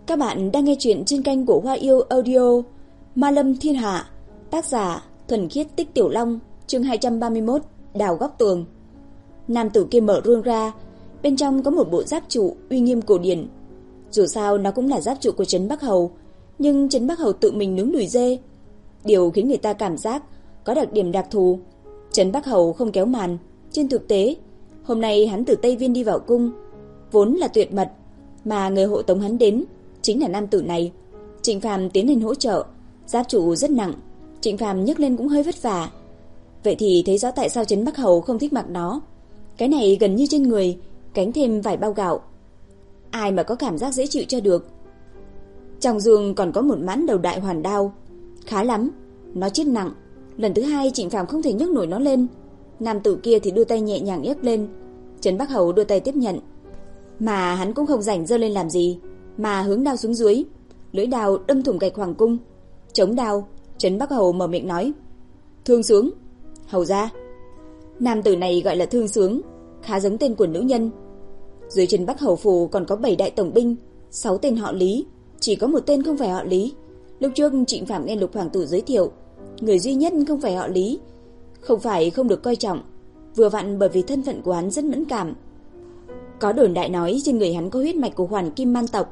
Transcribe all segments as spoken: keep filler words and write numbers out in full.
Các bạn đang nghe chuyện trên kênh của Hoa Yêu Audio. Ma Lâm Thiên Hạ. Tác giả Thuần Khiết Tích Tiểu Long. Chương hai trăm ba mươi mốt. Đào góc tường. Nam tử kia mở rương ra. Bên trong có một bộ giáp trụ uy nghiêm cổ điển. Dù sao nó cũng là giáp trụ của Trấn Bắc Hầu, nhưng Trấn Bắc Hầu tự mình nướng đùi dê. Điều khiến người ta cảm giác có đặc điểm đặc thù. Trấn Bắc Hầu không kéo màn. Trên thực tế, hôm nay hắn từ Tây Viên đi vào cung, vốn là tuyệt mật, mà người hộ tống hắn đến chính là nam tử này. Trịnh Phàm tiến lên hỗ trợ. Giáp trụ rất nặng, Trịnh Phàm nhấc lên cũng hơi vất vả. Vậy thì thấy rõ tại sao Trấn Bắc Hầu không thích mặc nó. Cái này gần như trên người cánh thêm vài bao gạo, ai mà có cảm giác dễ chịu cho được. Trong giường còn có một mãn đầu đại hoàn đao. Khá lắm, nó chết nặng. Lần thứ hai Trịnh Phàm không thể nhấc nổi nó lên. Nam tử kia thì đưa tay nhẹ nhàng nhấc lên. Trấn Bắc Hầu đưa tay tiếp nhận, mà hắn cũng không rảnh giơ lên làm gì, mà hướng đao xuống dưới. Lưỡi đao đâm thủng gạch hoàng cung. Chống đao, Trấn Bắc Hầu mở miệng nói: "Thương Sướng." "Hầu gia." Nam tử này gọi là Thương Sướng, khá giống tên của nữ nhân. Dưới Trấn Bắc Hầu phủ còn có bảy đại tổng binh, sáu tên họ Lý, chỉ có một tên không phải họ Lý. Lúc trước Trịnh Phàm nghe Lục hoàng tử giới thiệu, người duy nhất không phải họ Lý. Không phải không được coi trọng, vừa vặn bởi vì thân phận của hắn rất mẫn cảm. Có đồn đại nói trên người hắn có huyết mạch của Hoàn Kim Man tộc.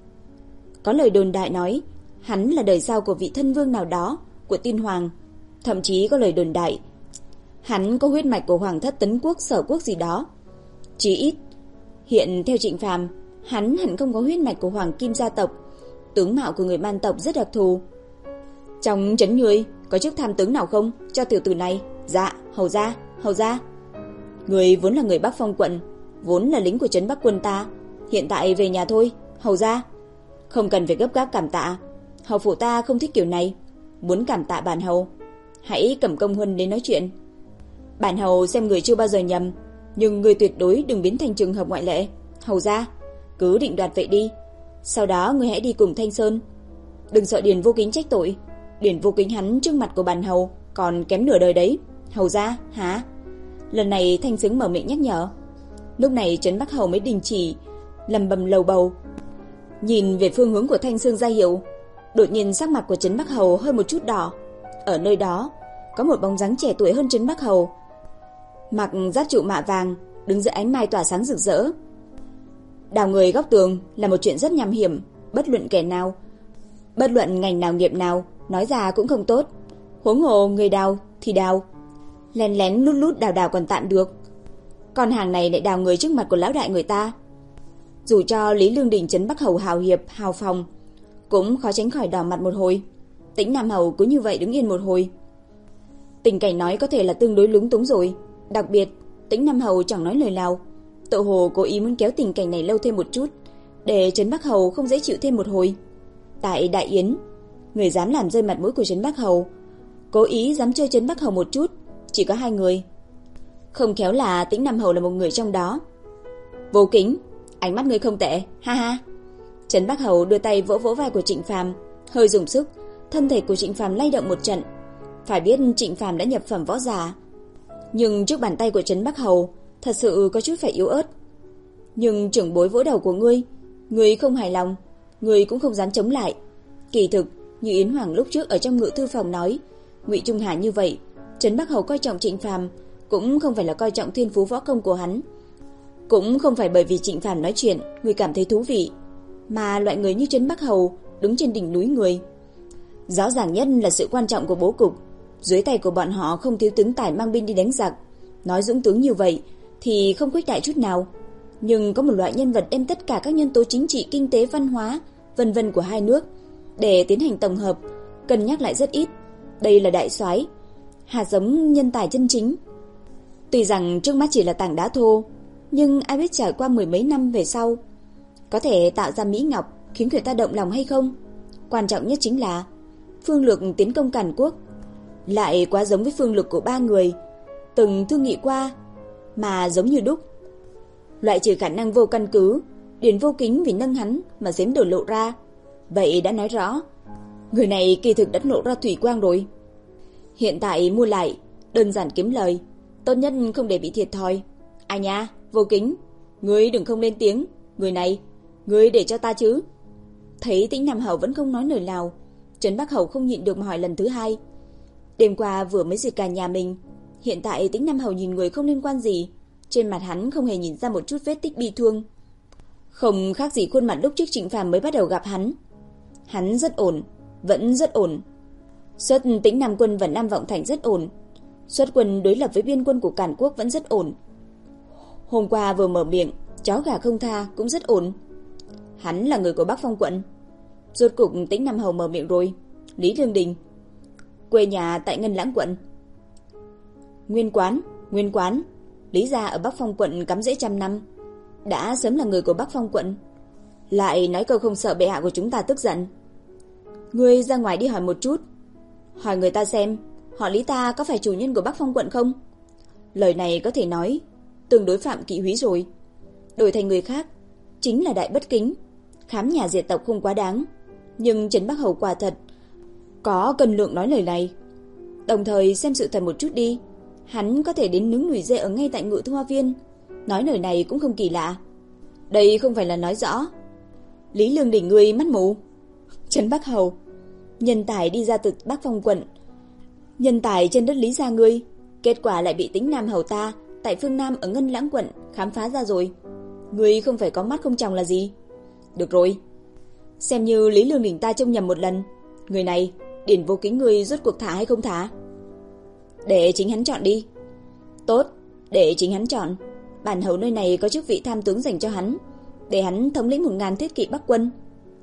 Có lời đồn đại nói hắn là đời sau của vị thân vương nào đó của Tiên Hoàng. Thậm chí có lời đồn đại hắn có huyết mạch của Hoàng thất Tấn Quốc, Sở Quốc gì đó. Chí ít hiện theo Trịnh Phàm, hắn hẳn không có huyết mạch của Hoàng Kim gia tộc. Tướng mạo của người Man tộc rất đặc thù. "Trong trấn ngươi có chức tham tướng nào không cho tiểu tử này?" "Dạ, hầu gia, hầu gia." "Người vốn là người Bắc Phong quận, vốn là lính của trấn Bắc quân ta, hiện tại về nhà thôi, hầu gia." "Không cần phải gấp gáp cảm tạ, hầu phủ ta không thích kiểu này. Muốn cảm tạ bản hầu, hãy cầm công huân đến nói chuyện. Bản hầu xem người chưa bao giờ nhầm, nhưng người tuyệt đối đừng biến thành trường hợp ngoại lệ. Hầu gia, cứ định đoạt vậy đi. Sau đó người hãy đi cùng Thanh Sơn. Đừng sợ Điền Vô Kính trách tội. Điền Vô Kính hắn trước mặt của bản hầu còn kém nửa đời đấy. Hầu gia, hả?" Lần này Thanh Sướng mở miệng nhắc nhở. Lúc này Trấn Bắc Hầu mới đình chỉ lầm bầm lầu bầu, nhìn về phương hướng của Thanh Sương ra hiệu. Đột nhiên sắc mặt của Trấn Bắc Hầu hơi một chút đỏ. Ở nơi đó có một bóng dáng trẻ tuổi hơn Trấn Bắc Hầu, mặc giáp trụ mạ vàng, đứng giữa ánh mai tỏa sáng rực rỡ. Đào người góc tường là một chuyện rất nham hiểm, bất luận kẻ nào, bất luận ngành nào nghiệp nào, nói ra cũng không tốt. Huống hồ người đào thì đào, lén lén lút lút đào đào còn tạm được, còn hàng này lại đào người trước mặt của lão đại người ta. Dù cho Lý Lương Đình Trấn Bắc Hầu hào hiệp hào phòng, cũng khó tránh khỏi đỏ mặt một hồi. Tĩnh Nam Hầu cứ như vậy đứng yên một hồi. Tình cảnh nói có thể là tương đối lúng túng rồi. Đặc biệt Tĩnh Nam Hầu chẳng nói lời nào, tự hồ cố ý muốn kéo tình cảnh này lâu thêm một chút, để Trấn Bắc Hầu không dễ chịu thêm một hồi. Tại Đại Yến, người dám làm rơi mặt mũi của Trấn Bắc Hầu, cố ý dám chơi Trấn Bắc Hầu một chút, chỉ có hai người. Không khéo là Tĩnh Nam Hầu là một người trong đó. "Vô Kính, ánh mắt ngươi không tệ, ha ha." Trấn Bắc Hầu đưa tay vỗ vỗ vai của Trịnh Phàm, hơi dùng sức, thân thể của Trịnh Phàm lay động một trận. Phải biết Trịnh Phàm đã nhập phẩm võ giả, nhưng trước bàn tay của Trấn Bắc Hầu thật sự có chút phải yếu ớt. "Nhưng trưởng bối vỗ đầu của ngươi, ngươi không hài lòng, ngươi cũng không dám chống lại." Kỳ thực, như Yến Hoàng lúc trước ở trong ngự thư phòng nói, Ngụy Trung Hà như vậy, Trấn Bắc Hầu coi trọng Trịnh Phàm cũng không phải là coi trọng thiên phú võ công của hắn, cũng không phải bởi vì Trịnh Phàm nói chuyện người cảm thấy thú vị, mà loại người như Trấn Bắc Hầu đứng trên đỉnh núi người. Rõ ràng nhất là sự quan trọng của bố cục. Dưới tay của bọn họ không thiếu tướng tài mang binh đi đánh giặc. Nói dũng tướng như vậy thì không khuếch đại chút nào, nhưng có một loại nhân vật đem tất cả các nhân tố chính trị, kinh tế, văn hóa, vân vân của hai nước để tiến hành tổng hợp, cân nhắc lại rất ít. Đây là đại soái, hạt giống nhân tài chân chính. Tuy rằng trước mắt chỉ là tảng đá thô, nhưng ai biết trải qua mười mấy năm về sau có thể tạo ra mỹ ngọc khiến người ta động lòng hay không. Quan trọng nhất chính là phương lược tiến công Càn Quốc lại quá giống với phương lược của ba người từng thương nghị qua, mà giống như đúc. Loại trừ khả năng vô căn cứ Điền Vô Kính vì nâng hắn mà giếm đổ lộ ra, vậy đã nói rõ người này kỳ thực đã lộ ra thủy quang rồi. Hiện tại mua lại đơn giản kiếm lời, tốt nhất không để bị thiệt thòi. "Ai nha, Vô Kính, ngươi đừng không lên tiếng, người này, ngươi để cho ta chứ." Thấy Tĩnh Nam Hầu vẫn không nói lời nào, Trấn Bắc Hầu không nhịn được mà hỏi lần thứ hai. Đêm qua vừa mới diệt cả nhà mình, hiện tại Tĩnh Nam Hầu nhìn người không liên quan gì, trên mặt hắn không hề nhìn ra một chút vết tích bi thương. Không khác gì khuôn mặt lúc trước Trịnh Phàm mới bắt đầu gặp hắn. Hắn rất ổn, vẫn rất ổn. Xuất Tĩnh Nam quân và Nam Vọng Thành rất ổn. Xuất quân đối lập với biên quân của Càn Quốc vẫn rất ổn. Hôm qua vừa mở miệng, chó gà không tha cũng rất ổn. Hắn là người của Bắc Phong quận. Rốt cục Tĩnh Nam Hầu mở miệng rồi. Lý Lương Đình, quê nhà tại Ngân Lãng quận. Nguyên quán, nguyên quán. Lý gia ở Bắc Phong quận cắm rễ trăm năm, đã sớm là người của Bắc Phong quận. Lại nói câu không sợ bệ hạ của chúng ta tức giận. Ngươi ra ngoài đi hỏi một chút, hỏi người ta xem họ Lý ta có phải chủ nhân của Bắc Phong quận không. Lời này có thể nói tương đối phạm kỵ húy rồi. Đổi thành người khác chính là đại bất kính, khám nhà diệt tộc không quá đáng. Nhưng Trấn Bắc Hầu quả thật có cân lượng nói lời này. Đồng thời xem sự thật một chút đi, hắn có thể đến nướng nùi dê ở ngay tại Ngự Thư Hoa Viên, nói lời này cũng không kỳ lạ. Đây không phải là nói rõ Lý Lương Đình ngươi mắt mù. Trấn Bắc Hầu, nhân tài đi ra từ Bắc Phong quận, nhân tài trên đất Lý gia ngươi, kết quả lại bị Tĩnh Nam Hầu ta tại phương Nam ở Ngân Lãng quận khám phá ra rồi. Ngươi không phải có mắt không tròng là gì. Được rồi, xem như Lý Lương Đình ta trông nhầm một lần. Người này Điển Vô Kính ngươi rốt cuộc thả hay không thả? Để chính hắn chọn đi. Tốt, để chính hắn chọn. Bản hầu nơi này có chức vị tham tướng dành cho hắn, để hắn thống lĩnh một ngàn thiết kỵ Bắc quân.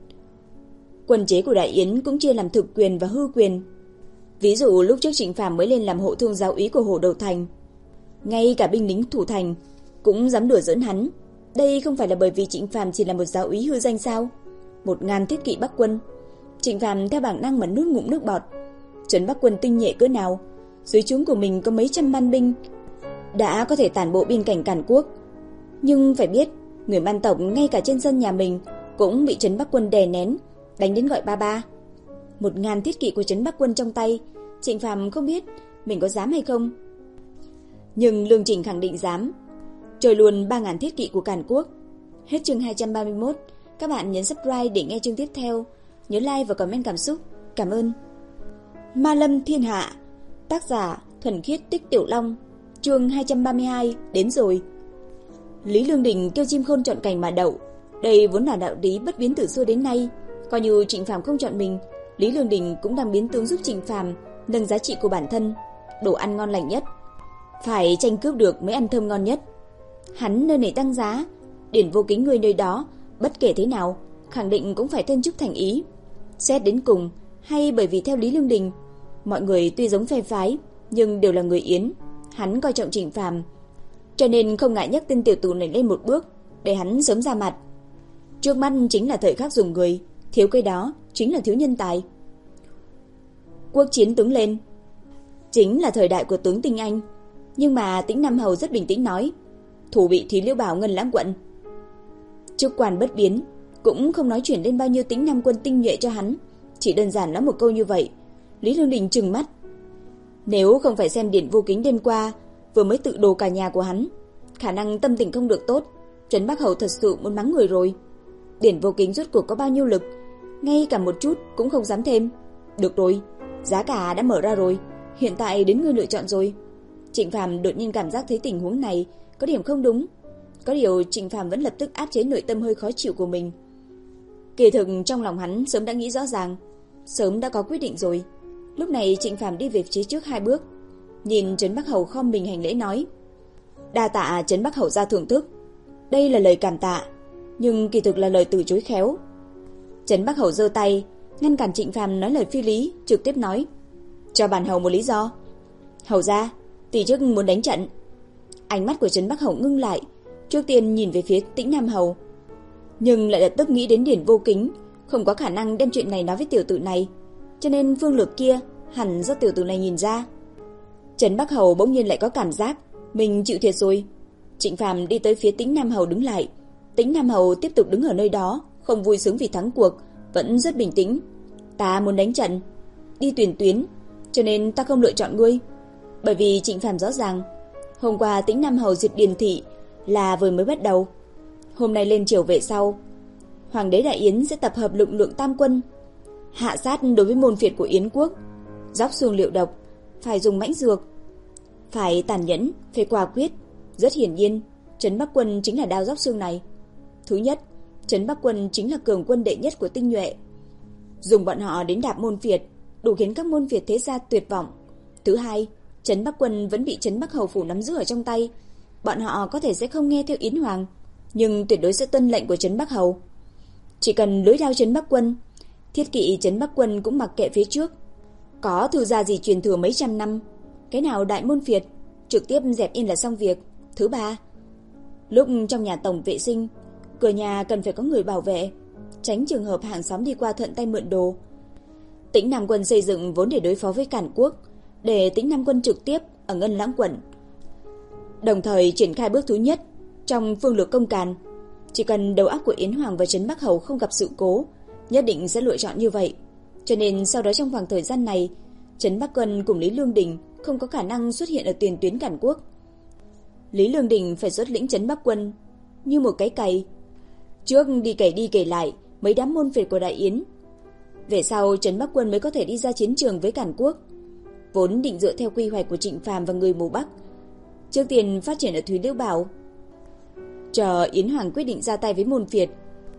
Quân chế của Đại Yến cũng chia làm thực quyền và hư quyền. Ví dụ lúc trước Trịnh Phàm mới lên làm hộ thương giáo úy của Hồ Đầu Thành, ngay cả binh lính thủ thành cũng dám đùa giỡn hắn. Đây không phải là bởi vì Trịnh Phàm chỉ là một giáo úy hư danh sao? Một ngàn thiết kỵ Bắc quân, Trịnh Phàm theo bản năng mà nuốt ngụm nước bọt. Trấn Bắc quân tinh nhuệ cỡ nào, dưới trướng của mình có mấy trăm man binh, đã có thể tản bộ biên cảnh Càn Quốc. Nhưng phải biết, người Man tộc ngay cả trên sân nhà mình cũng bị Trấn Bắc quân đè nén, đánh đến gọi ba ba. Một ngàn thiết kỵ của Trấn Bắc quân trong tay, Trịnh Phàm không biết mình có dám hay không. Nhưng Lương Trình khẳng định dám. Trời luôn ba ngàn thiết kỵ của Càn Quốc. Hết chương hai trăm ba mươi mốt. Các bạn nhấn subscribe để nghe chương tiếp theo. Nhớ like và comment cảm xúc. Cảm ơn. Ma Lâm Thiên Hạ, tác giả Thuần Khiết Tích Tiểu Long, chương hai trăm ba mươi hai đến rồi. Lý Lương Đình kêu chim khôn chọn cành mà đậu. Đây vốn là đạo lý bất biến từ xưa đến nay. Coi như Trịnh Phàm không chọn mình, Lý Lương Đình cũng đang biến tướng giúp Trịnh Phàm nâng giá trị của bản thân. Đồ ăn ngon lành nhất, phải tranh cướp được mới ăn thơm ngon nhất. Hắn nơi này tăng giá, Điển Vô Kính người nơi đó, bất kể thế nào, khẳng định cũng phải thân chức thành ý. Xét đến cùng, hay bởi vì theo Lý Lương Đình, mọi người tuy giống phe phái, nhưng đều là người Yến. Hắn coi trọng Trịnh Phàm, cho nên không ngại nhắc tên tiểu tử này lên một bước, để hắn sớm ra mặt. Trước mắt chính là thời khắc dùng người, thiếu cái đó chính là thiếu nhân tài. Quốc chiến tướng lên, chính là thời đại của tướng tinh anh. Nhưng mà Tĩnh Nam Hầu rất bình tĩnh nói, thủ bị Thí Liễu Bảo Ngân Lãng quận. Chức quan bất biến, cũng không nói chuyển lên bao nhiêu Tĩnh Nam quân tinh nhuệ cho hắn, chỉ đơn giản nói một câu như vậy. Lý Lương Đình trừng mắt. Nếu không phải xem Điển Vô Kính đêm qua vừa mới tự đồ cả nhà của hắn, khả năng tâm tình không được tốt, Trấn Bắc Hầu thật sự muốn mắng người rồi. Điển Vô Kính rốt cuộc có bao nhiêu lực, ngay cả một chút cũng không dám thêm. Được rồi, giá cả đã mở ra rồi, hiện tại đến ngươi lựa chọn rồi. Trịnh Phàm đột nhiên cảm giác thấy tình huống này có điểm không đúng. Có điều Trịnh Phàm vẫn lập tức áp chế nội tâm hơi khó chịu của mình. Kỳ thực trong lòng hắn sớm đã nghĩ rõ ràng, sớm đã có quyết định rồi. Lúc này Trịnh Phàm đi về phía trước hai bước, nhìn Trấn Bắc Hầu khom mình hành lễ nói: "Đa tạ Trấn Bắc Hầu ra thưởng thức." Đây là lời cảm tạ, nhưng kỳ thực là lời từ chối khéo. Trấn Bắc Hầu giơ tay ngăn cản Trịnh Phàm nói lời phi lý, trực tiếp nói: "Cho bản hầu một lý do." "Hầu gia, tỷ chức muốn đánh trận." Ánh mắt của Trấn Bắc Hầu ngưng lại, trước tiên nhìn về phía Tĩnh Nam Hầu, nhưng lại lập tức nghĩ đến Điển Vô Kính, không có khả năng đem chuyện này nói với tiểu tử này, cho nên phương lược kia hẳn do tiểu tử này nhìn ra. Trấn Bắc Hầu bỗng nhiên lại có cảm giác mình chịu thiệt rồi. Trịnh Phàm đi tới phía Tĩnh Nam Hầu đứng lại. Tĩnh Nam Hầu tiếp tục đứng ở nơi đó, không vui sướng vì thắng cuộc, vẫn rất bình tĩnh. "Ta muốn đánh trận, đi tuyển tuyến, cho nên ta không lựa chọn ngươi." Bởi vì Trịnh Phàm rõ ràng, hôm qua Tĩnh Nam Hầu diệt Điền thị là vừa mới bắt đầu, hôm nay lên triều về sau, Hoàng đế Đại Yến sẽ tập hợp lực lượng tam quân, hạ sát đối với môn phiệt của Yến quốc, dốc xuồng liệu độc, phải dùng mãnh dược, phải tàn nhẫn, phải quả quyết. Rất hiển nhiên, Trấn Bắc quân chính là đao dốc xương này. Thứ nhất, Trấn Bắc quân chính là cường quân đệ nhất của tinh nhuệ. Dùng bọn họ đến đạp môn phiệt, đủ khiến các môn phiệt thế gia tuyệt vọng. Thứ hai, Trấn Bắc quân vẫn bị Trấn Bắc hầu phủ nắm giữ ở trong tay. Bọn họ có thể sẽ không nghe theo Yến Hoàng, nhưng tuyệt đối sẽ tuân lệnh của Trấn Bắc hầu. Chỉ cần lưỡi đao Trấn Bắc quân, thiết kỵ Trấn Bắc quân cũng mặc kệ phía trước. Có thư gia gì truyền thừa mấy trăm năm, cái nào đại môn phiệt, trực tiếp dẹp yên là xong việc. Thứ ba, lúc trong nhà tổng vệ sinh, cửa nhà cần phải có người bảo vệ, tránh trường hợp hàng xóm đi qua thuận tay mượn đồ. Tĩnh Nam quân xây dựng vốn để đối phó với Càn quốc, để Tĩnh Nam quân trực tiếp ở Ngân Lãng quận, đồng thời triển khai bước thứ nhất trong phương lược công Càn. Chỉ cần đầu óc của Yến Hoàng và Trấn Bắc hầu không gặp sự cố, nhất định sẽ lựa chọn như vậy. Cho nên sau đó trong khoảng thời gian này, Trấn Bắc quân cùng Lý Lương Đình không có khả năng xuất hiện ở tiền tuyến Càn quốc. Lý Lương Đình phải xuất lĩnh Trấn Bắc quân như một cái cày, trước đi cày đi cày lại mấy đám môn phiệt của Đại Yến. Về sau Trấn Bắc quân mới có thể đi ra chiến trường với Càn quốc. Vốn định dựa theo quy hoạch của Trịnh Phàm và người mù Bắc, trước tiên phát triển ở Thúy Liễu Bảo, chờ Yến Hoàng quyết định ra tay với môn phiệt,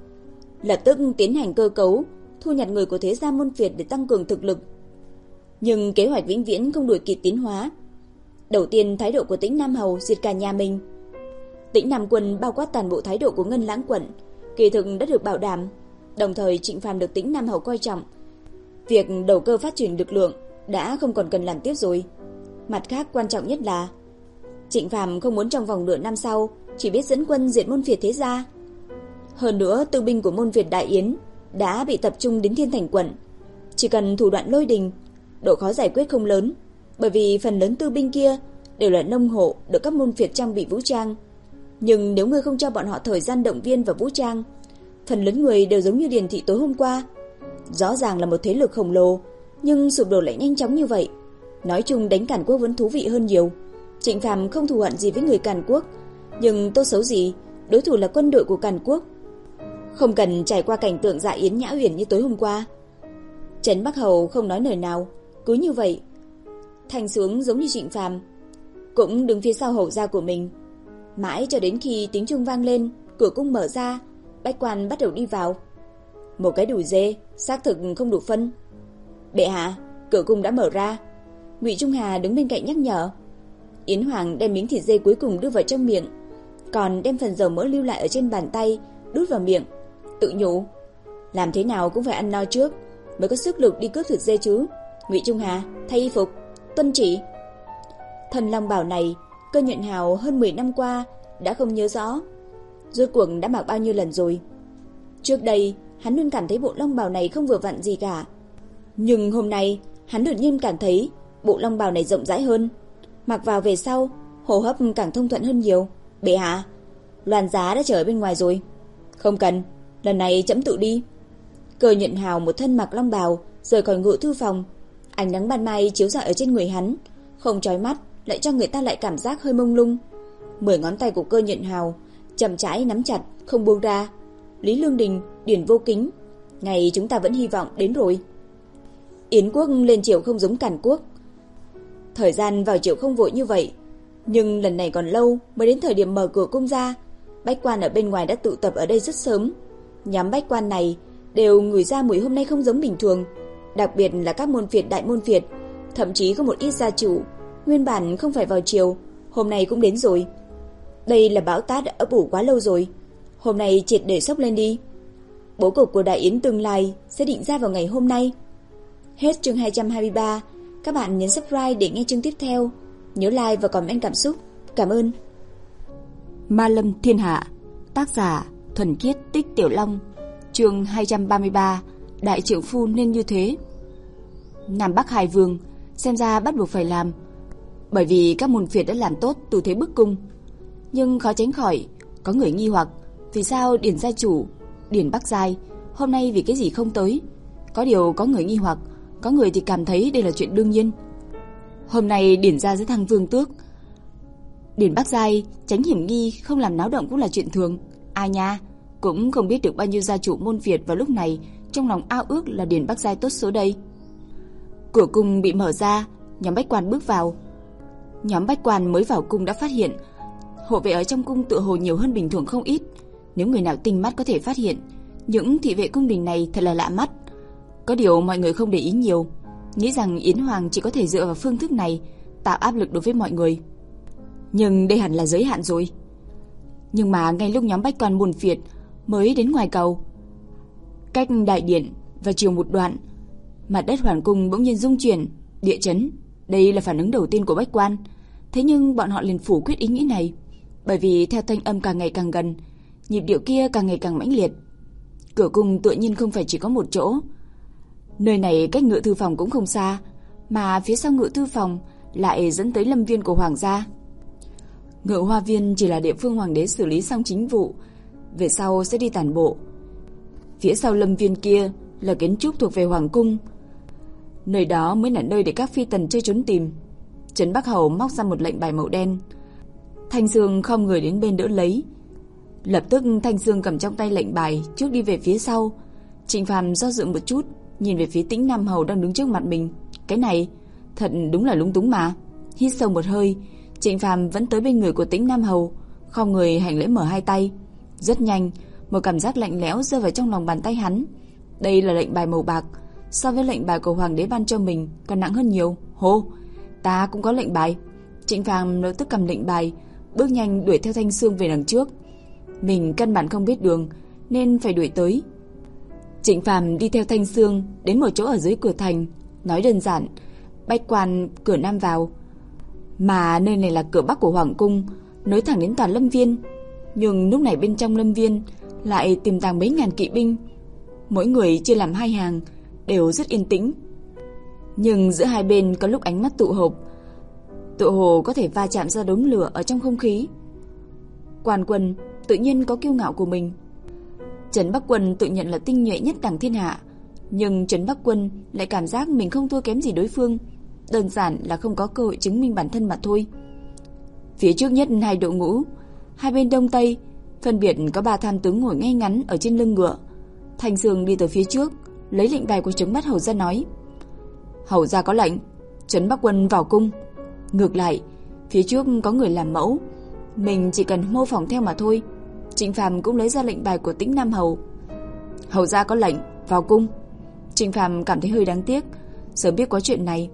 lập tức tiến hành cơ cấu, thu nhặt người của thế gia môn phiệt để tăng cường thực lực. Nhưng kế hoạch vĩnh viễn không đuổi kịp tiến hóa. Đầu tiên, thái độ của Tĩnh Nam hầu diệt cả nhà mình. Tĩnh Nam quân bao quát toàn bộ thái độ của Ngân Lãng quận, kỳ thực đã được bảo đảm. Đồng thời Trịnh Phàm được Tĩnh Nam hầu coi trọng, việc đầu cơ phát triển lực lượng đã không còn cần làm tiếp rồi. Mặt khác, quan trọng nhất là Trịnh Phàm không muốn trong vòng nửa năm sau chỉ biết dẫn quân diệt môn phiệt thế gia. Hơn nữa, tư binh của môn phiệt Đại Yến đã bị tập trung đến Thiên Thành quận. Chỉ cần thủ đoạn lôi đình, độ khó giải quyết không lớn, bởi vì phần lớn tư binh kia đều là nông hộ được các môn phiệt trang bị vũ trang. Nhưng nếu ngươi không cho bọn họ thời gian động viên và vũ trang, phần lớn người đều giống như Điền thị tối hôm qua. Rõ ràng là một thế lực khổng lồ, nhưng sụp đổ lại nhanh chóng như vậy. Nói chung đánh Càn quốc vẫn thú vị hơn nhiều. Trịnh Phàm không thù hận gì với người Càn quốc, nhưng tốt xấu gì, đối thủ là quân đội của Càn quốc. Không cần trải qua cảnh tượng dạ yến nhã uyển như tối hôm qua. Trấn Bắc hầu không nói lời nào, cứ như vậy thành sướng giống như Trịnh Phàm, cũng đứng phía sau hầu gia của mình. Mãi cho đến khi tiếng chuông vang lên, cửa cung mở ra, bách quan bắt đầu đi vào. Một cái đùi dê, xác thực không đủ phân. Bệ hạ, cửa cung đã mở ra. Ngụy Trung Hà đứng bên cạnh nhắc nhở. Yến Hoàng đem miếng thịt dê cuối cùng đưa vào trong miệng, còn đem phần dầu mỡ lưu lại ở trên bàn tay đút vào miệng, tự nhủ, làm thế nào cũng phải ăn no trước mới có sức lực đi cướp thịt dê chứ. Ngụy Trung Hà, thay y phục, tuân chỉ. Thần long bào này, Cơ Nhuận Hào hơn mười năm qua đã không nhớ rõ rốt cuộc đã mặc bao nhiêu lần rồi. Trước đây, hắn luôn cảm thấy bộ long bào này không vừa vặn gì cả, nhưng hôm nay hắn đột nhiên cảm thấy bộ long bào này rộng rãi hơn. Mặc vào về sau, hô hấp càng thông thuận hơn nhiều. Bệ hạ, Loan Giá đã chờ ở bên ngoài rồi. Không cần, lần này chấm tự đi. Cơ Nhuận Hào một thân mặc long bào rời khỏi ngự thư phòng. Ánh nắng ban mai chiếu rọi ở trên người hắn, không chói mắt, lại cho người ta lại cảm giác hơi mông lung. Mười ngón tay của Cơ Nhuận Hào chậm rãi nắm chặt, không buông ra. Lý Lương Đình, Điển Vô Kính, ngày chúng ta vẫn hy vọng đến rồi. Yến quốc lên triều không giống Càn quốc, thời gian vào triều không vội như vậy, nhưng lần này còn lâu mới đến thời điểm mở cửa cung ra. Bách quan ở bên ngoài đã tụ tập ở đây rất sớm. Nhóm bách quan này đều ngửi ra mùi hôm nay không giống bình thường, đặc biệt là các môn phiệt đại môn phiệt, thậm chí có một ít gia chủ nguyên bản không phải vào triều, hôm nay cũng đến rồi. Đây là bão táp đã ấp ủ quá lâu rồi, hôm nay triệt để sốc lên đi. Bố cục của Đại Yến tương lai sẽ định ra vào ngày hôm nay. Hết chương hai trăm hai mươi ba. Các bạn nhấn subscribe để nghe chương tiếp theo. Nhớ like và comment cảm xúc. Cảm ơn. Ma Lâm Thiên Hạ, tác giả Thuần Khiết Tích Tiểu Long, chương hai trăm ba mươi ba. Đại triệu phu nên như thế. Nam Bắc hai vương xem ra bắt buộc phải làm, bởi vì các môn phiệt đã làm tốt tư thế bức cung. Nhưng khó tránh khỏi có người nghi hoặc, vì sao Điền gia chủ, Điền Bắc Giai hôm nay vì cái gì không tới. Có điều có người nghi hoặc, có người thì cảm thấy đây là chuyện đương nhiên. Hôm nay Điền gia sẽ thăng vương tước, Điền Bắc Giai tránh hiểm nghi không làm náo động cũng là chuyện thường. Ai nha, Cũng không biết được bao nhiêu gia chủ môn Việt vào lúc này trong lòng ao ước là Điền Bắc Giai tốt số đây. Cửa cung bị mở ra, nhóm bách quan bước vào. Nhóm bách quan mới vào cung đã phát hiện hộ vệ ở trong cung tựa hồ nhiều hơn bình thường không ít. Nếu người nào tinh mắt có thể phát hiện, những thị vệ cung đình này thật là lạ mắt. Có điều mọi người không để ý nhiều, nghĩ rằng Yến Hoàng chỉ có thể dựa vào phương thức này tạo áp lực đối với mọi người. Nhưng đây hẳn là giới hạn rồi. Nhưng mà ngay lúc nhóm bách quan môn Việt mới đến ngoài cầu, cách đại điện và chiều một đoạn, mặt đất hoàng cung bỗng nhiên rung chuyển, địa chấn. Đây là phản ứng đầu tiên của bách quan. Thế nhưng bọn họ liền phủ quyết ý nghĩ này, bởi vì theo thanh âm càng ngày càng gần, nhịp điệu kia càng ngày càng mãnh liệt. Cửa cung tự nhiên không phải chỉ có một chỗ. Nơi này cách ngự thư phòng cũng không xa, mà phía sau ngự thư phòng lại dẫn tới lâm viên của hoàng gia. Ngự hoa viên chỉ là địa phương hoàng đế xử lý xong chính vụ, về sau sẽ đi tản bộ. Phía sau lâm viên kia là kiến trúc thuộc về hoàng cung. Nơi đó mới là nơi để các phi tần chơi trốn tìm. Trấn Bắc Hầu móc ra một lệnh bài màu đen. Thanh Sương không người đến bên đỡ lấy. Lập tức Thanh Sương cầm trong tay lệnh bài trước đi về phía sau. Trịnh Phàm do dự một chút, nhìn về phía Tĩnh Nam Hầu đang đứng trước mặt mình. Cái này thật đúng là lúng túng mà. Hít sâu một hơi, Trịnh Phàm vẫn tới bên người của Tĩnh Nam Hầu, không người hành lễ mở hai tay. Rất nhanh, một cảm giác lạnh lẽo rơi vào trong lòng bàn tay hắn. Đây là lệnh bài màu bạc, so với lệnh bài của hoàng đế ban cho mình còn nặng hơn nhiều. Hô, ta cũng có lệnh bài. Trịnh Phàm lập tức cầm lệnh bài, bước nhanh đuổi theo Thanh Sương về đằng trước. Mình căn bản không biết đường nên phải đuổi tới. Trịnh Phàm đi theo Thanh Sương đến một chỗ ở dưới cửa thành. Nói đơn giản, bách quan cửa nam vào, mà nơi này là cửa bắc của hoàng cung, nối thẳng đến toàn lâm viên. Nhưng lúc này bên trong lâm viên lại tiềm tàng mấy ngàn kỵ binh, mỗi người chia làm hai hàng, đều rất yên tĩnh. Nhưng giữa hai bên có lúc ánh mắt tụ họp, tựa hồ có thể va chạm ra đốm lửa ở trong không khí. Quan quân tự nhiên có kiêu ngạo của mình. Trấn Bắc Quân tự nhận là tinh nhuệ nhất đẳng thiên hạ, nhưng Trấn Bắc Quân lại cảm giác mình không thua kém gì đối phương, đơn giản là không có cơ hội chứng minh bản thân mà thôi. Phía trước nhất hai đội ngũ, hai bên đông tây, phân biệt có ba tham tướng ngồi ngay ngắn ở trên lưng ngựa. Thanh Sương đi tới phía trước, lấy lệnh bài của Trấn Bắc Hầu ra nói: "Hầu gia có lệnh, Trấn Bắc Quân vào cung." Ngược lại, phía trước có người làm mẫu, mình chỉ cần mô phỏng theo mà thôi. Trịnh Phàm cũng lấy ra lệnh bài của Tĩnh Nam Hầu. "Hầu gia có lệnh, vào cung." Trịnh Phàm cảm thấy hơi đáng tiếc, sớm biết có chuyện này,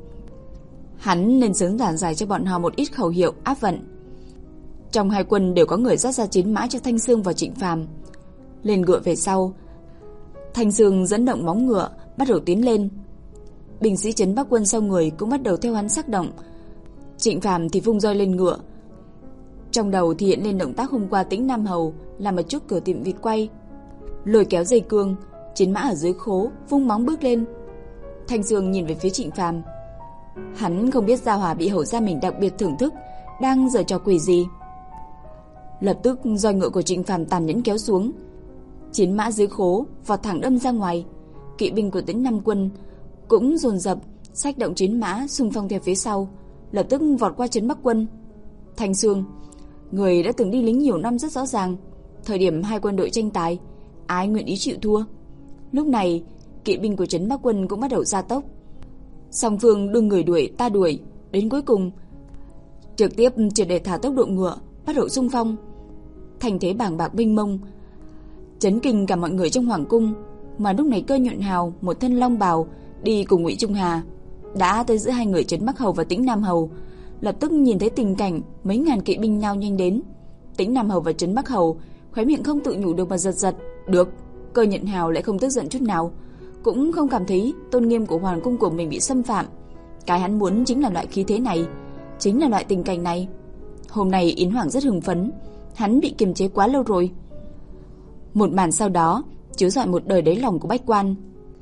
hắn nên sớm giảng giải cho bọn họ một ít khẩu hiệu áp vận. Trong hai quân đều có người dắt ra chiến mã cho Thanh Sương và Trịnh Phàm. Lên ngựa về sau, Thanh Sương dẫn động móng ngựa bắt đầu tiến lên. Binh sĩ Trấn Bắc Quân sau người cũng bắt đầu theo hắn sắc động. Trịnh Phàm thì vung roi lên ngựa, trong đầu thì hiện lên động tác hôm qua Tĩnh Nam Hầu làm ở trước cửa tiệm vịt quay, lôi kéo dây cương, chiến mã ở dưới khố vung móng bước lên. Thanh Sương nhìn về phía Trịnh Phàm, hắn không biết Gia Hòa bị hầu gia mình đặc biệt thưởng thức đang giở trò quỷ gì. Lập tức roi ngựa của Trịnh Phàm tàn nhẫn kéo xuống, chiến mã dưới khố vọt thẳng đâm ra ngoài. Kỵ binh của Tĩnh Nam Quân cũng dồn dập xách động chiến mã xung phong theo phía sau, lập tức vọt qua Trấn Bắc Quân. Thanh Sương, người đã từng đi lính nhiều năm rất rõ ràng, thời điểm hai quân đội tranh tài, ai nguyện ý chịu thua. Lúc này, kỵ binh của Trấn Bắc Quân cũng bắt đầu gia tốc. Song phương đương người đuổi ta đuổi, đến cuối cùng trực tiếp triệt để thả tốc độ ngựa, bắt đầu xung phong. Thành thế bàng bạc mênh mông, chấn kinh cả mọi người trong hoàng cung. Mà lúc này Cơ Nhuận Hào một thân long bào đi cùng Ngụy Trung Hà đã tới giữa hai người Trấn Bắc Hầu và Tĩnh Nam Hầu, lập tức nhìn thấy tình cảnh mấy ngàn kỵ binh nhao nhanh đến. Tĩnh Nam Hầu và Trấn Bắc Hầu khóe miệng không tự nhủ được mà giật giật. Được, Cơ Nhuận Hào lại không tức giận chút nào, cũng không cảm thấy tôn nghiêm của hoàng cung của mình bị xâm phạm. Cái hắn muốn chính là loại khí thế này, chính là loại tình cảnh này. Hôm nay Yến Hoàng rất hưng phấn, hắn bị kiềm chế quá lâu rồi. Một màn sau đó chiếu rọi một đời đáy lòng của bách quan.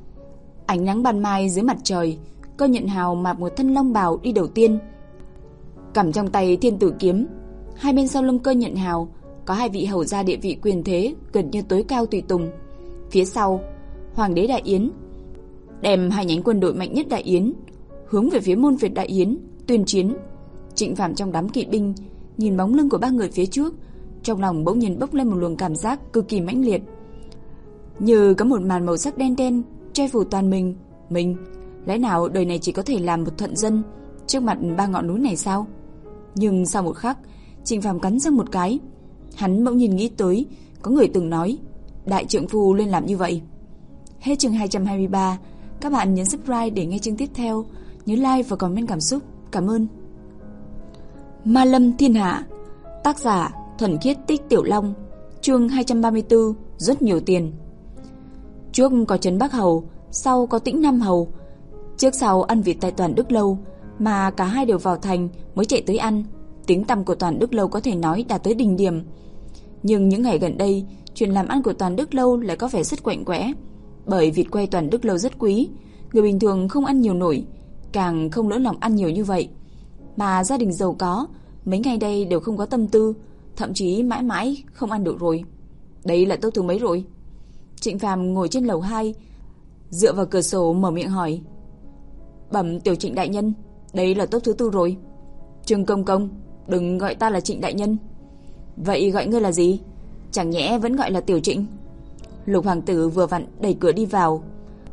Ánh nắng ban mai dưới mặt trời, Cơ Nhuận Hào mặc một thân long bào đi đầu tiên, cầm trong tay thiên tử kiếm. Hai bên sau lưng Cơ Nhuận Hào có hai vị hầu gia địa vị quyền thế gần như tối cao tùy tùng. Phía sau, Hoàng đế Đại Yến đem hai nhánh quân đội mạnh nhất Đại Yến hướng về phía môn Việt Đại Yến tuyên chiến. Trịnh Phàm trong đám kỵ binh nhìn bóng lưng của ba người phía trước, trong lòng bỗng nhiên bốc lên một luồng cảm giác cực kỳ mãnh liệt. như có một màn màu sắc đen đen che phủ toàn mình. Mình, lẽ nào đời này chỉ có thể làm một thuận dân trước mặt ba ngọn núi này sao? Nhưng sau một khắc, Trịnh Phàm cắn răng một cái. Hắn bỗng nhìn nghĩ tới, có người từng nói, đại trượng phu nên làm như vậy. Hết chương hai trăm hai mươi ba. Các bạn nhấn subscribe để nghe chương tiếp theo. Nhớ like và comment cảm xúc. Cảm ơn. Ma Lâm Thiên Hạ. Tác giả Thuần Khiết Tích Tiểu Long. Chương hai trăm ba mươi tư. Rất nhiều tiền. Trước có Trấn Bắc Hầu, sau có Tĩnh Nam Hầu. Trước sau ăn vịt tại Toàn Đức Lâu, mà cả hai đều vào thành mới chạy tới ăn. Tiếng tăm của Toàn Đức Lâu có thể nói đạt tới đỉnh điểm. Nhưng những ngày gần đây, chuyện làm ăn của Toàn Đức Lâu lại có vẻ rất quạnh quẽ. Bởi vịt quay Toàn Đức Lâu rất quý, người bình thường không ăn nhiều nổi, càng không nỡ lòng ăn nhiều như vậy. Mà gia đình giàu có, mấy ngày đây đều không có tâm tư, thậm chí mãi mãi không ăn được rồi. Đây là tốt thứ mấy rồi? Trịnh Phàm ngồi trên lầu hai, dựa vào cửa sổ mở miệng hỏi. Bẩm tiểu Trịnh đại nhân, đây là tốt thứ tư rồi. Trương công công, đừng gọi ta là Trịnh đại nhân. Vậy gọi ngươi là gì? Chẳng nhẽ vẫn gọi là tiểu Trịnh? Lục hoàng tử vừa vặn đẩy cửa đi vào,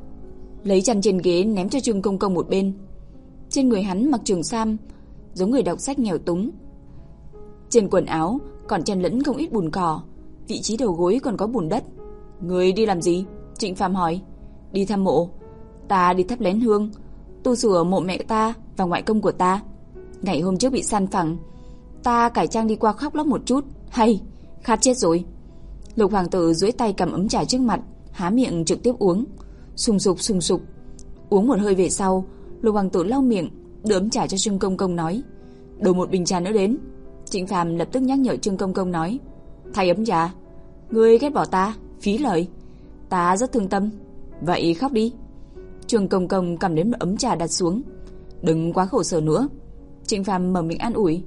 lấy chăn trên ghế ném cho Trương công công một bên. Trên người hắn mặc trường sam, giống người đọc sách nghèo túng. Trên quần áo còn chen lẫn không ít bùn cỏ, vị trí đầu gối còn có bùn đất. Ngươi đi làm gì? Trịnh Phàm hỏi. Đi thăm mộ. Ta đi thắp nén hương, tu sửa mộ mẹ ta và ngoại công của ta. Ngày hôm trước bị san phẳng, ta cải trang đi qua khóc lóc một chút. Hay, khát chết rồi. Lục hoàng tử duỗi tay cầm ấm trà trước mặt, há miệng trực tiếp uống. Sùng sục sùng sục. Uống một hơi về sau, Lục hoàng tử lau miệng, đưa ấm trà cho Trương công công nói. Đổ một bình trà nữa đến. Trịnh Phàm lập tức nhắc nhở Trương công công nói. Thay ấm trà. Ngươi ghét bỏ ta, phí lời. Ta rất thương tâm. Vậy khóc đi. Trương công công cầm đến một ấm trà đặt xuống. Đừng quá khổ sở nữa. Trịnh Phàm mở miệng an ủi.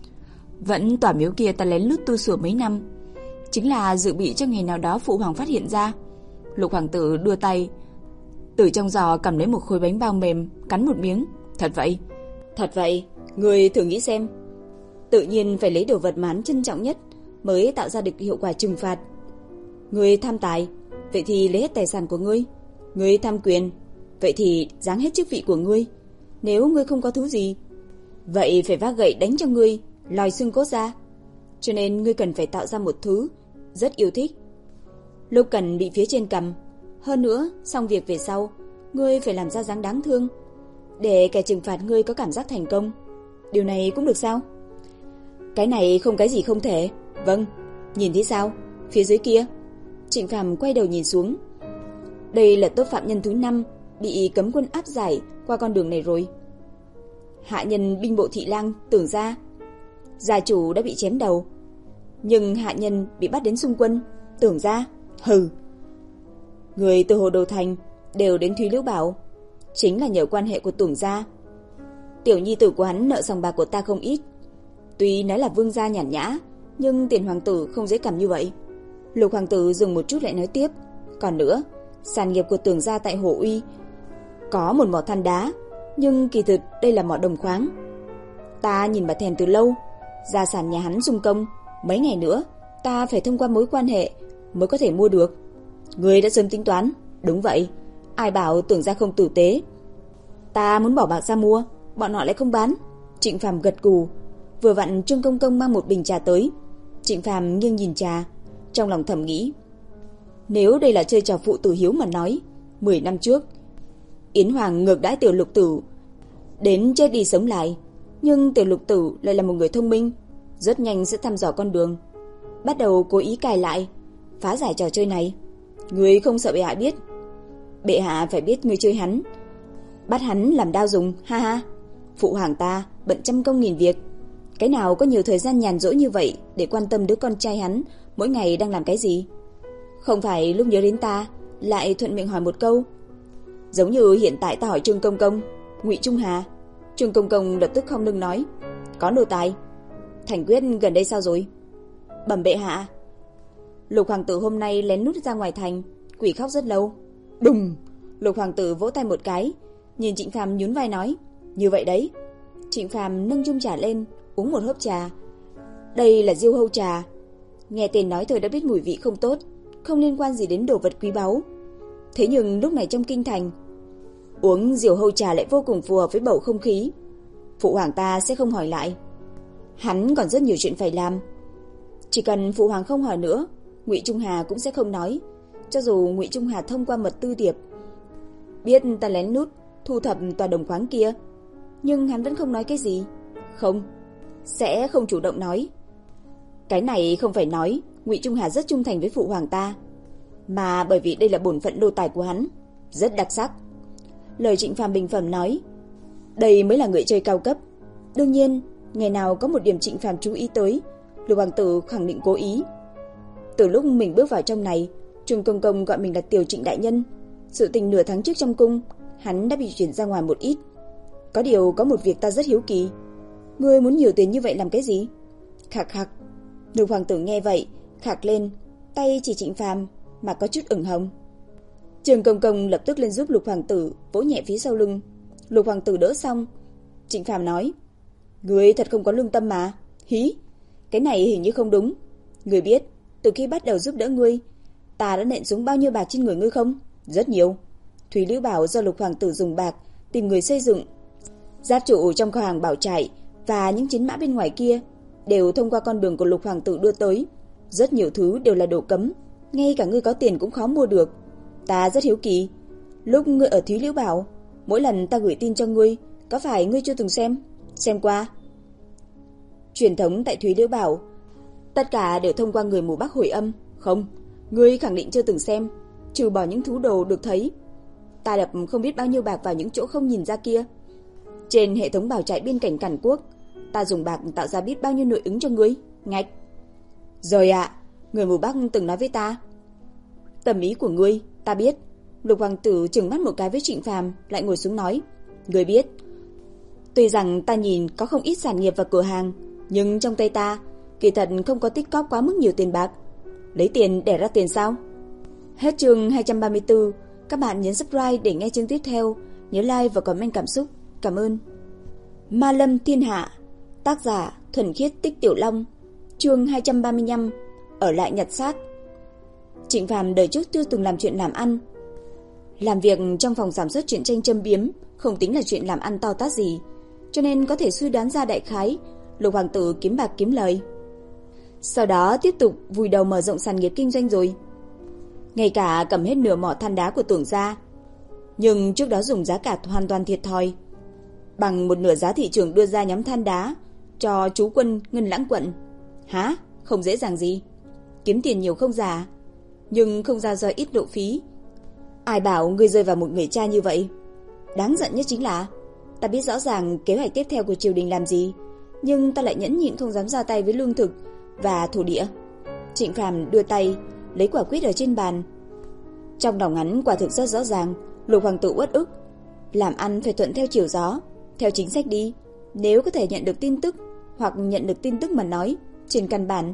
Vẫn tòa miếu kia ta lén lút tu sửa mấy năm, chính là dự bị cho ngày nào đó phụ hoàng phát hiện ra. Lục hoàng tử đưa tay từ trong giò cầm lấy một khối bánh bao mềm, cắn một miếng. Thật vậy? Thật vậy. Ngươi thử nghĩ xem, tự nhiên phải lấy đồ vật mà hắn trân trọng nhất mới tạo ra được hiệu quả trừng phạt. Ngươi tham tài, vậy thì lấy hết tài sản của ngươi. Ngươi tham quyền, vậy thì giáng hết chức vị của ngươi. Nếu ngươi không có thứ gì, vậy phải vác gậy đánh cho ngươi lòi xương cốt ra. Cho nên ngươi cần phải tạo ra một thứ rất yêu thích, lúc cần bị phía trên cầm. Hơn nữa, xong việc về sau, ngươi phải làm ra dáng đáng thương, để kẻ trừng phạt ngươi có cảm giác thành công. Điều này cũng được sao? Cái này không cái gì không thể. Vâng, nhìn thấy sao? Phía dưới kia. Trịnh Phàm quay đầu nhìn xuống. Đây là tốt phạm nhân thứ năm bị cấm quân áp giải qua con đường này rồi. Hạ nhân binh bộ thị lang Tưởng gia, gia chủ đã bị chém đầu, nhưng hạ nhân bị bắt đến xung quân. Tưởng gia, hừ. Người từ Hồ Đồ Thành đều đến Thúy Liễu Bảo, chính là nhờ quan hệ của Tưởng gia. Tiểu nhi tử của hắn nợ sòng bạc của ta không ít. Tuy nói là vương gia nhàn nhã, nhưng tiền hoàng tử không dễ cầm như vậy. Lục hoàng tử dừng một chút lại nói tiếp. Còn nữa, sản nghiệp của Tưởng gia tại Hồ Uy có một mỏ than đá, nhưng kỳ thực đây là mỏ đồng khoáng. Ta nhìn mà thèm từ lâu. Gia sản nhà hắn dung công, mấy ngày nữa ta phải thông qua mối quan hệ mới có thể mua được. Ngươi đã sớm tính toán. Đúng vậy, ai bảo Tưởng gia không tử tế. Ta muốn bỏ bạc ra mua, bọn họ lại không bán. Trịnh Phàm gật gù. Vừa vặn Trương công công mang một bình trà tới. Trịnh Phàm nghiêng nhìn trà, trong lòng thầm nghĩ, nếu đây là chơi trò phụ tử hiếu mà nói, mười năm trước Yến Hoàng ngược đãi tiểu lục tử đến chết đi sống lại, nhưng tiểu lục tử lại là một người thông minh, rất nhanh sẽ thăm dò con đường, bắt đầu cố ý cài lại, phá giải trò chơi này. Ngươi không sợ bệ hạ biết? Bệ hạ phải biết ngươi chơi hắn, bắt hắn làm đao dùng, ha ha. Phụ hoàng ta bận trăm công nghìn việc, cái nào có nhiều thời gian nhàn rỗi như vậy để quan tâm đứa con trai hắn mỗi ngày đang làm cái gì. Không phải lúc nhớ đến ta lại thuận miệng hỏi một câu, giống như hiện tại ta hỏi Trương công công, Ngụy Trung Hà. Trương công công lập tức không lưng nói, có nô tài. Thành Quyết gần đây sao rồi? Bẩm bệ hạ, Lục hoàng tử hôm nay lén nút ra ngoài thành, quỷ khóc rất lâu. Đùng! Lục hoàng tử vỗ tay một cái, nhìn Trịnh Phàm nhún vai nói, như vậy đấy. Trịnh Phàm nâng chung trà lên, uống một hớp trà. Đây là diêu hâu trà. Nghe tên nói thôi đã biết mùi vị không tốt, không liên quan gì đến đồ vật quý báu. Thế nhưng lúc này trong kinh thành, uống rượu hầu trà lại vô cùng phù hợp với bầu không khí. Phụ hoàng ta sẽ không hỏi lại. Hắn còn rất nhiều chuyện phải làm. Chỉ cần phụ hoàng không hỏi nữa, Ngụy Trung Hà cũng sẽ không nói. Cho dù Ngụy Trung Hà thông qua mật tư điệp biết ta lén lút thu thập tòa đồng khoáng kia, nhưng hắn vẫn không nói cái gì. Không, sẽ không chủ động nói. Cái này không phải nói Ngụy Trung Hà rất trung thành với phụ hoàng ta, mà bởi vì đây là bổn phận đô tài của hắn, rất đặc sắc. Lời Trịnh Phàm bình phẩm nói, đây mới là người chơi cao cấp. Đương nhiên, ngày nào có một điểm Trịnh Phàm chú ý tới, Lục hoàng tử khẳng định cố ý. Từ lúc mình bước vào trong này, Trương Công Công gọi mình là Tiểu Trịnh đại nhân. Sự tình nửa tháng trước trong cung, hắn đã bị chuyển ra ngoài một ít. Có điều có một việc ta rất hiếu kỳ. Ngươi muốn nhiều tiền như vậy làm cái gì? Khạc khạc. Lục hoàng tử nghe vậy, khạc lên, tay chỉ Trịnh Phàm mà có chút ửng hồng. Trương Công Công lập tức lên giúp Lục hoàng tử vỗ nhẹ phía sau lưng. Lục hoàng tử đỡ xong, Trịnh Phàm nói, ngươi thật không có lương tâm mà. Hí, cái này hình như không đúng. Ngươi biết, từ khi bắt đầu giúp đỡ ngươi, ta đã nện xuống bao nhiêu bạc trên người ngươi không? Rất nhiều. Thúy Liễu bảo do Lục hoàng tử dùng bạc tìm người xây dựng, giáp trụ trong kho hàng bảo trại và những chiến mã bên ngoài kia đều thông qua con đường của Lục hoàng tử đưa tới. Rất nhiều thứ đều là đồ cấm, ngay cả ngươi có tiền cũng khó mua được. Ta rất hiếu kỳ, lúc ngươi ở Thúy Liễu bảo, mỗi lần ta gửi tin cho ngươi, có phải ngươi chưa từng xem? Xem qua. Truyền thống tại Thúy Liễu bảo, tất cả đều thông qua người mù Bắc hồi âm. Không, ngươi khẳng định chưa từng xem, trừ bỏ những thú đồ được thấy. Ta đập không biết bao nhiêu bạc vào những chỗ không nhìn ra kia. Trên hệ thống bảo trại biên cảnh Cản Quốc, ta dùng bạc tạo ra biết bao nhiêu nội ứng cho ngươi. Ngạch. Rồi ạ, à, người mù Bắc từng nói với ta. Tầm ý của ngươi, ta biết. Lục hoàng tử trừng mắt một cái với Trịnh Phàm, lại ngồi xuống nói, ngươi biết, tuy rằng ta nhìn có không ít sản nghiệp và cửa hàng, nhưng trong tay ta kỳ thật không có tích cóp quá mức nhiều tiền bạc. Lấy tiền để ra tiền sao? Hết chương hai trăm ba mươi tư. Các bạn nhấn subscribe để nghe chương tiếp theo. Nhớ like và comment cảm xúc. Cảm ơn. Ma Lâm Thiên Hạ. Tác giả Thuần Khiết Tích Tiểu Long. Chương hai trăm ba mươi lăm. Ở lại nhặt xác. Trịnh Phàm đời trước chưa từng làm chuyện làm ăn. Làm việc trong phòng sản xuất truyện tranh châm biếm không tính là chuyện làm ăn to tát gì, cho nên có thể suy đoán ra đại khái Lục hoàng tử kiếm bạc kiếm lời. Sau đó tiếp tục vùi đầu mở rộng sản nghiệp kinh doanh rồi. Ngay cả cầm hết nửa mỏ than đá của Tưởng gia, nhưng trước đó dùng giá cả hoàn toàn thiệt thòi, bằng một nửa giá thị trường đưa ra nhóm than đá cho chú quân Ngân Lãng quận. Hả? Không dễ dàng gì. Kiếm tiền nhiều không giả, nhưng không ra do ít độ phí. Ai bảo ngươi rơi vào một người cha như vậy? Đáng giận nhất chính là ta biết rõ ràng kế hoạch tiếp theo của triều đình làm gì, nhưng ta lại nhẫn nhịn không dám ra tay với lương thực và thổ địa. Trịnh Phàm đưa tay lấy quả quyết ở trên bàn. Trong đầu hắn quả thực rất rõ ràng, Lục hoàng tử uất ức, làm ăn phải thuận theo chiều gió, theo chính sách đi. Nếu có thể nhận được tin tức hoặc nhận được tin tức mà nói, trên căn bản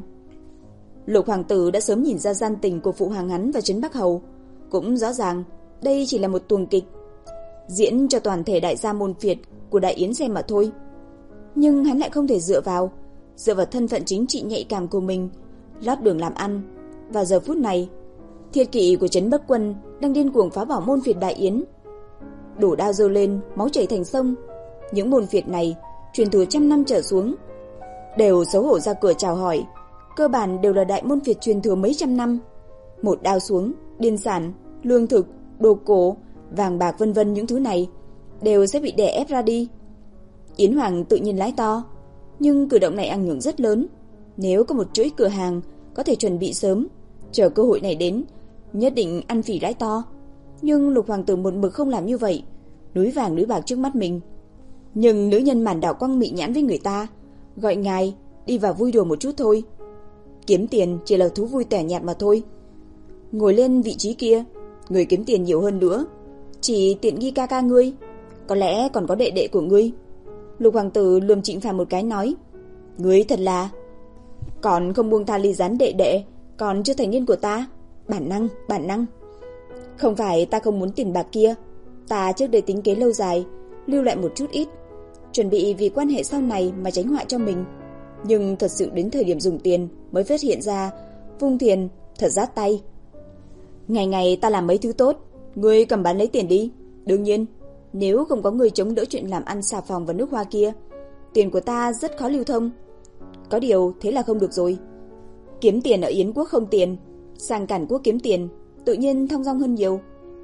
Lục hoàng tử đã sớm nhìn ra gian tình của phụ hoàng hắn và Trấn Bắc Hầu, cũng rõ ràng đây chỉ là một tuồng kịch diễn cho toàn thể đại gia môn phiệt của Đại Yến xem mà thôi. Nhưng hắn lại không thể dựa vào dựa vào thân phận chính trị nhạy cảm của mình lót đường làm ăn. Vào giờ phút này, thiết kỵ của Trấn Bắc Quân đang điên cuồng phá bỏ môn phiệt Đại Yến, đổ đao dơ lên, máu chảy thành sông. Những môn phiệt này truyền thừa trăm năm trở xuống đều xấu hổ ra cửa chào hỏi, cơ bản đều là đại môn phiệt truyền thừa mấy trăm năm. Một đao xuống, điền sản, lương thực, đồ cổ, vàng bạc vân vân những thứ này đều sẽ bị đè ép ra đi. Yến Hoàng tự nhiên lái to, nhưng cử động này ảnh hưởng rất lớn. Nếu có một chuỗi cửa hàng có thể chuẩn bị sớm, chờ cơ hội này đến, nhất định ăn phỉ lái to. Nhưng Lục hoàng tử một mực không làm như vậy, núi vàng núi bạc trước mắt mình. Nhưng nữ nhân màn đảo quăng mị nhãn với người ta, gọi ngài đi vào vui đùa một chút thôi. Kiếm tiền chỉ là thú vui tẻ nhạt mà thôi. Ngồi lên vị trí kia, người kiếm tiền nhiều hơn nữa chỉ tiện nghi ca ca ngươi, có lẽ còn có đệ đệ của ngươi. Lục hoàng tử lườm Trịnh Phàm một cái nói, ngươi thật là còn không buông tha ly gián đệ đệ còn chưa thành niên của ta. Bản năng, bản năng. Không phải ta không muốn tiền bạc kia, ta trước đây tính kế lâu dài, lưu lại một chút ít, chuẩn bị vì quan hệ sau này mà tránh họa cho mình. Nhưng thật sự đến thời điểm dùng tiền mới phát hiện ra vung tiền thật rát tay. Ngày ngày ta làm mấy thứ tốt, ngươi cầm bán lấy tiền đi. Đương nhiên, nếu không có ngươi chống đỡ chuyện làm ăn xà phòng và nước hoa kia, tiền của ta rất khó lưu thông. Có điều thế là không được rồi. Kiếm tiền ở Yến quốc không tiền, sang Cản quốc kiếm tiền, tự nhiên thong dong hơn nhiều.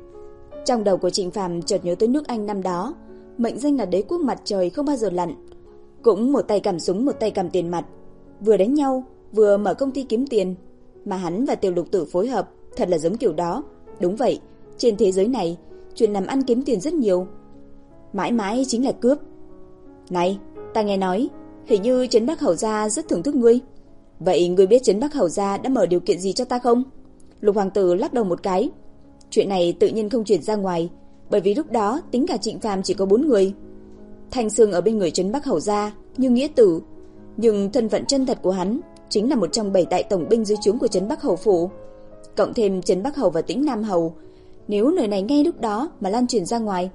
Trong đầu của Trịnh Phàm chợt nhớ tới nước Anh năm đó, mệnh danh là đế quốc mặt trời không bao giờ lặn, cũng một tay cầm súng một tay cầm tiền mặt, vừa đánh nhau vừa mở công ty kiếm tiền, mà hắn và Tiểu Lục Tử phối hợp thật là giống kiểu đó. Đúng vậy, trên thế giới này chuyện làm ăn kiếm tiền rất nhiều, mãi mãi chính là cướp. Này, ta nghe nói hình như Trấn Bắc Hầu gia rất thưởng thức ngươi. Vậy ngươi biết Trấn Bắc Hầu gia đã mở điều kiện gì cho ta không? Lục hoàng tử lắc đầu một cái. Chuyện này tự nhiên không truyền ra ngoài, bởi vì lúc đó tính cả Trịnh Phàm chỉ có bốn người. Thanh Sương ở bên người Trấn Bắc Hầu gia như nghĩa tử, nhưng thân phận chân thật của hắn chính là một trong bảy đại tổng binh dưới trướng của Trấn Bắc Hầu phủ, cộng thêm Trấn Bắc Hầu và Tĩnh Nam Hầu. Nếu lời này ngay lúc đó mà lan truyền ra ngoài,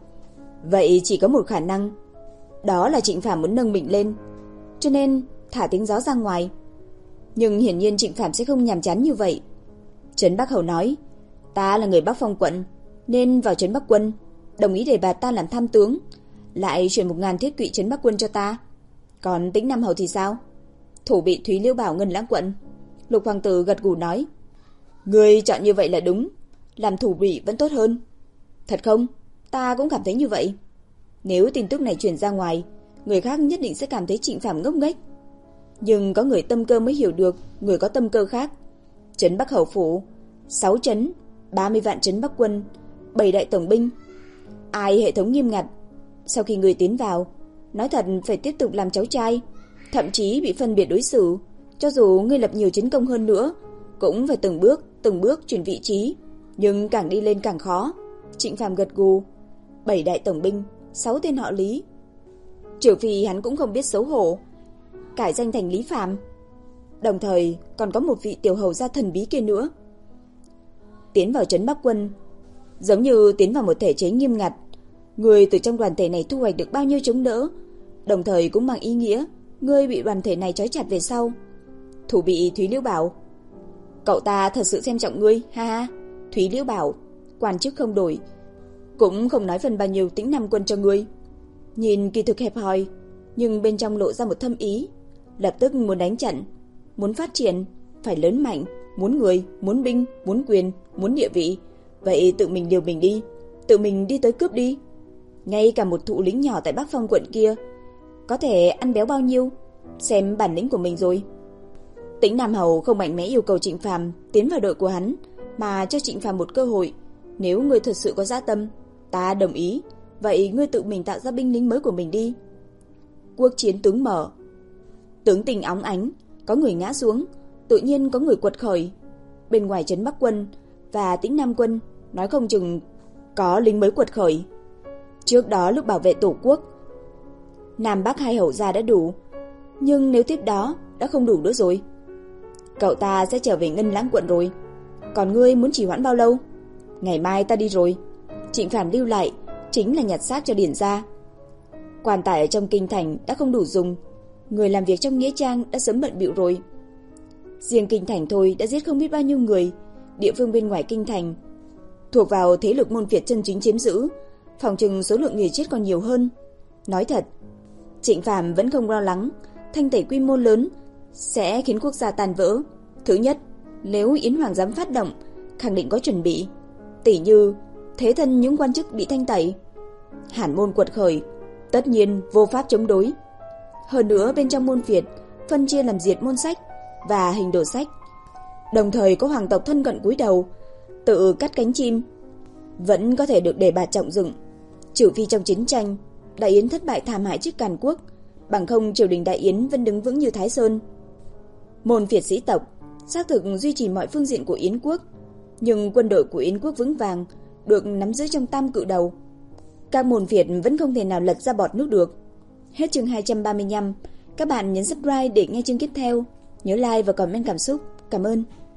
vậy chỉ có một khả năng, đó là Trịnh Phàm muốn nâng mình lên, cho nên thả tiếng gió ra ngoài. Nhưng hiển nhiên Trịnh Phàm sẽ không nhàm chán như vậy. Trấn Bắc Hầu nói, ta là người Bắc Phong quận, nên vào Trấn Bắc quân, đồng ý để bà ta làm tham tướng, lại chuyển một ngàn thiết kỵ Trấn Bắc quân cho ta. Còn Tĩnh Nam Hầu thì sao? Thủ bị Thúy Liêu Bảo Ngân Lãng quận. Lục hoàng tử gật gù nói, ngươi chọn như vậy là đúng, làm thủ bị vẫn tốt hơn. Thật không? Ta cũng cảm thấy như vậy. Nếu tin tức này truyền ra ngoài, người khác nhất định sẽ cảm thấy Trịnh Phàm ngốc nghếch. Nhưng có người tâm cơ mới hiểu được người có tâm cơ khác. Trấn Bắc Hầu phủ, sáu trấn, ba mươi vạn Trấn Bắc quân, bảy đại tổng binh, ai hệ thống nghiêm ngặt. Sau khi người tiến vào, nói thật phải tiếp tục làm cháu trai, thậm chí bị phân biệt đối xử. Cho dù ngươi lập nhiều chiến công hơn nữa, cũng phải từng bước, từng bước chuyển vị trí, nhưng càng đi lên càng khó. Trịnh Phàm gật gù. Bảy đại tổng binh, sáu tên họ Lý. Trừ phi hắn cũng không biết xấu hổ, cải danh thành Lý Phàm. Đồng thời còn có một vị tiểu hầu gia thần bí kia nữa. Tiến vào Trấn Bắc quân giống như tiến vào một thể chế nghiêm ngặt. Người từ trong đoàn thể này thu hoạch được bao nhiêu chống đỡ, đồng thời cũng mang ý nghĩa ngươi bị đoàn thể này trói chặt về sau. Thủ bị Thúy Liễu Bảo, cậu ta thật sự xem trọng ngươi, ha ha. Thúy Liễu Bảo, quan chức không đổi, cũng không nói phần bao nhiêu Tĩnh Nam quân cho ngươi. Nhìn kỳ thực hẹp hòi, nhưng bên trong lộ ra một thâm ý. Lập tức muốn đánh trận, muốn phát triển, phải lớn mạnh, muốn người, muốn binh, muốn quyền, muốn địa vị. Vậy tự mình điều mình đi, tự mình đi tới cướp đi. Ngay cả một thụ lính nhỏ tại Bắc Phong quận kia có thể ăn béo bao nhiêu, xem bản lĩnh của mình rồi. Tĩnh Nam Hầu không mạnh mẽ yêu cầu Trịnh Phàm tiến vào đội của hắn, mà cho Trịnh Phàm một cơ hội. Nếu ngươi thật sự có dã tâm, ta đồng ý. Vậy ngươi tự mình tạo ra binh lính mới của mình đi. Quốc chiến tướng mở, tướng tình óng ánh, có người ngã xuống, tự nhiên có người quật khởi. Bên ngoài Trấn Bắc quân và Tĩnh Nam quân, nói không chừng có lính mới quật khởi. Trước đó lúc bảo vệ tổ quốc, Nam Bắc hai hầu gia đã đủ, nhưng nếu tiếp đó đã không đủ nữa rồi. Cậu ta sẽ trở về Ngân Lãng quận rồi. Còn ngươi muốn trì hoãn bao lâu? Ngày mai ta đi rồi. Trịnh Phàm lưu lại chính là nhặt xác cho Điển gia. Quan tài ở trong kinh thành đã không đủ dùng, người làm việc trong nghĩa trang đã sớm bận bịu rồi. Riêng kinh thành thôi đã giết không biết bao nhiêu người. Địa phương bên ngoài kinh thành thuộc vào thế lực môn phiệt chân chính chiếm giữ, phòng chừng số lượng người chết còn nhiều hơn. Nói thật, Trịnh Phàm vẫn không lo lắng thanh tẩy quy mô lớn sẽ khiến quốc gia tan vỡ. Thứ nhất, nếu Yến Hoàng dám phát động, khẳng định có chuẩn bị. Tỷ như thế thân những quan chức bị thanh tẩy, Hàn môn quật khởi, tất nhiên vô pháp chống đối. Hơn nữa bên trong môn phiệt phân chia làm diệt môn sách và hình đồ sách, đồng thời có hoàng tộc thân cận cúi đầu tự cắt cánh chim, vẫn có thể được đề bạt trọng dụng. Trừ phi trong chiến tranh Đại Yến thất bại thảm hại trước Càn Quốc, bằng không triều đình Đại Yến vẫn đứng vững như Thái Sơn. Môn phiệt sĩ tộc xác thực duy trì mọi phương diện của Yến quốc, nhưng quân đội của Yến quốc vững vàng, được nắm giữ trong tam cự đầu. Các môn phiệt vẫn không thể nào lật ra bọt nước được. Hết chương hai trăm ba mươi lăm. Các bạn nhấn subscribe để nghe chương tiếp theo. Nhớ like và comment cảm xúc. Cảm ơn.